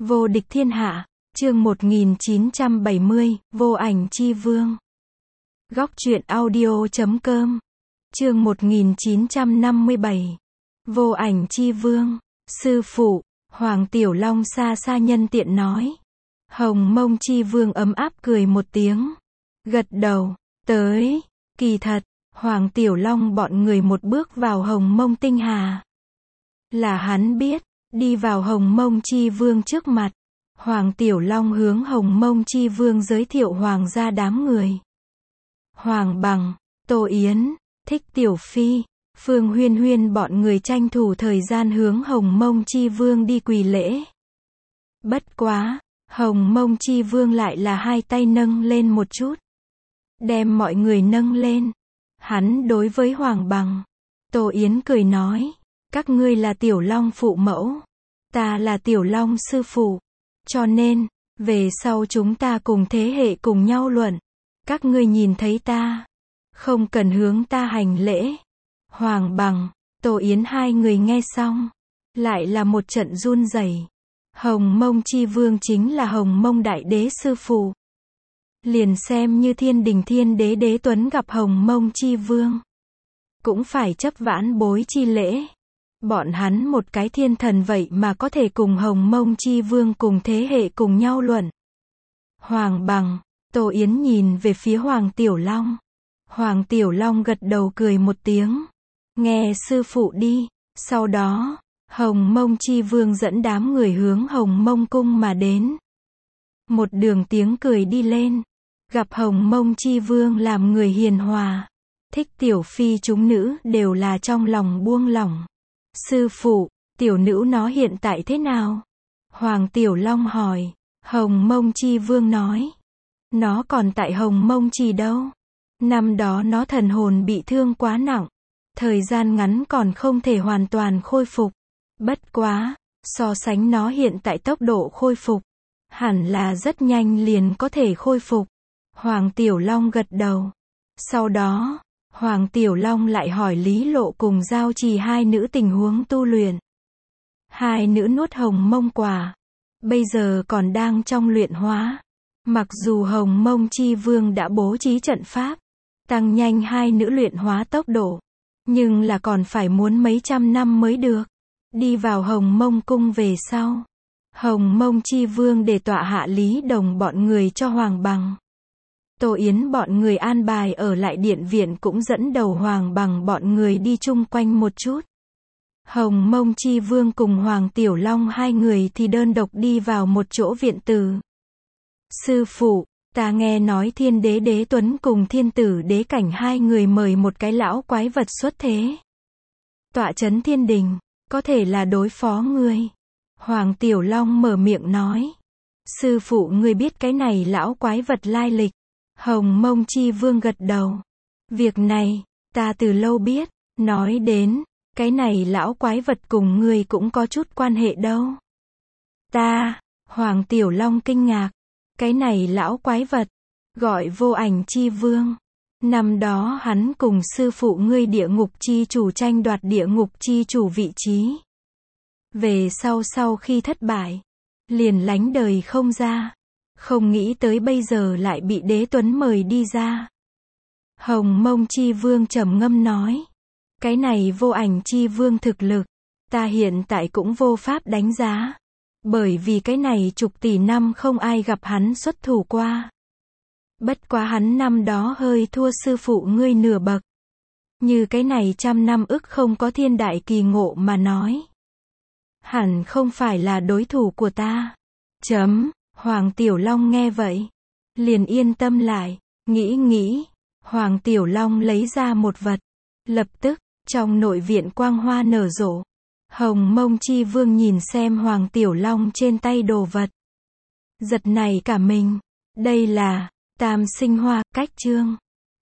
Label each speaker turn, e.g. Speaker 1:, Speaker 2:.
Speaker 1: Vô địch thiên hạ, chương 1970, vô ảnh chi vương. Góc truyện audio.com, chương 1957, vô ảnh chi vương. Sư phụ, Hoàng Tiểu Long xa xa nhân tiện nói. Hồng Mông chi vương ấm áp cười một tiếng, gật đầu, tới. Kỳ thật, Hoàng Tiểu Long bọn người một bước vào Hồng Mông tinh hà. Là hắn biết, đi vào Hồng Mông chi vương trước mặt, Hoàng Tiểu Long hướng Hồng Mông chi vương giới thiệu hoàng gia đám người. Hoàng Bằng, Tô Yến, Thích Tiểu Phi, Phương Huyên Huyên bọn người tranh thủ thời gian hướng Hồng Mông chi vương đi quỳ lễ. Bất quá, Hồng Mông chi vương lại là hai tay nâng lên một chút, đem mọi người nâng lên. Hắn đối với Hoàng Bằng, Tô Yến cười nói, các ngươi là Tiểu Long phụ mẫu, ta là Tiểu Long sư phụ, cho nên, về sau chúng ta cùng thế hệ cùng nhau luận. Các ngươi nhìn thấy ta, không cần hướng ta hành lễ. Hoàng Bằng, Tô Yến hai người nghe xong, lại là một trận run rẩy. Hồng Mông chi vương chính là Hồng Mông đại đế sư phụ. Liền xem như thiên đình thiên đế đế tuấn gặp Hồng Mông chi vương, cũng phải chấp vãn bối chi lễ. Bọn hắn một cái thiên thần vậy mà có thể cùng Hồng Mông chi vương cùng thế hệ cùng nhau luận. Hoàng Bằng, Tô Yến nhìn về phía Hoàng Tiểu Long. Hoàng Tiểu Long gật đầu cười một tiếng, nghe sư phụ đi. Sau đó, Hồng Mông chi vương dẫn đám người hướng Hồng Mông cung mà đến. Một đường tiếng cười đi lên, gặp Hồng Mông chi vương làm người hiền hòa, Thích Tiểu Phi chúng nữ đều là trong lòng buông lỏng. Sư phụ, tiểu nữ nó hiện tại thế nào? Hoàng Tiểu Long hỏi. Hồng Mông chi vương nói, nó còn tại Hồng Mông Trì đâu. Năm đó nó thần hồn bị thương quá nặng, thời gian ngắn còn không thể hoàn toàn khôi phục. Bất quá, so sánh nó hiện tại tốc độ khôi phục, hẳn là rất nhanh liền có thể khôi phục. Hoàng Tiểu Long gật đầu. Sau đó, Hoàng Tiểu Long lại hỏi Lý Lộ cùng Giao Trì hai nữ tình huống tu luyện. Hai nữ nuốt Hồng Mông quả, bây giờ còn đang trong luyện hóa. Mặc dù Hồng Mông chi vương đã bố trí trận pháp, tăng nhanh hai nữ luyện hóa tốc độ, nhưng là còn phải muốn mấy trăm năm mới được. Đi vào Hồng Mông cung về sau, Hồng Mông chi vương để tọa hạ Lý Đồng bọn người cho Hoàng Bằng. Tô Yến bọn người an bài ở lại điện viện cũng dẫn đầu Hoàng Bằng bọn người đi chung quanh một chút. Hồng Mông chi vương cùng Hoàng Tiểu Long hai người thì đơn độc đi vào một chỗ viện tử. Sư phụ, ta nghe nói thiên đế đế tuấn cùng thiên tử đế cảnh hai người mời một cái lão quái vật xuất thế, tọa chấn thiên đình, có thể là đối phó ngươi. Hoàng Tiểu Long mở miệng nói. Sư phụ ngươi biết cái này lão quái vật lai lịch? Hồng Mông chi vương gật đầu. Việc này, ta từ lâu biết. Nói đến, cái này lão quái vật cùng ngươi cũng có chút quan hệ đâu. Ta, Hoàng Tiểu Long kinh ngạc. Cái này lão quái vật, gọi vô ảnh chi vương. Năm đó hắn cùng sư phụ ngươi địa ngục chi chủ tranh đoạt địa ngục chi chủ vị trí. Về sau khi thất bại, liền lánh đời không ra. Không nghĩ tới bây giờ lại bị đế tuấn mời đi ra. Hồng Mông chi vương trầm ngâm nói. Cái này vô ảnh chi vương thực lực, ta hiện tại cũng vô pháp đánh giá. Bởi vì cái này chục tỷ năm không ai gặp hắn xuất thủ qua. Bất quá hắn năm đó hơi thua sư phụ ngươi nửa bậc. Như cái này trăm năm ức không có thiên đại kỳ ngộ mà nói, hẳn không phải là đối thủ của ta. Hoàng Tiểu Long nghe vậy, liền yên tâm lại, nghĩ, Hoàng Tiểu Long lấy ra một vật. Lập tức, trong nội viện quang hoa nở rộ. Hồng Mông chi vương nhìn xem Hoàng Tiểu Long trên tay đồ vật, giật nảy cả mình. Đây là Tam Sinh Hoa, cách chương.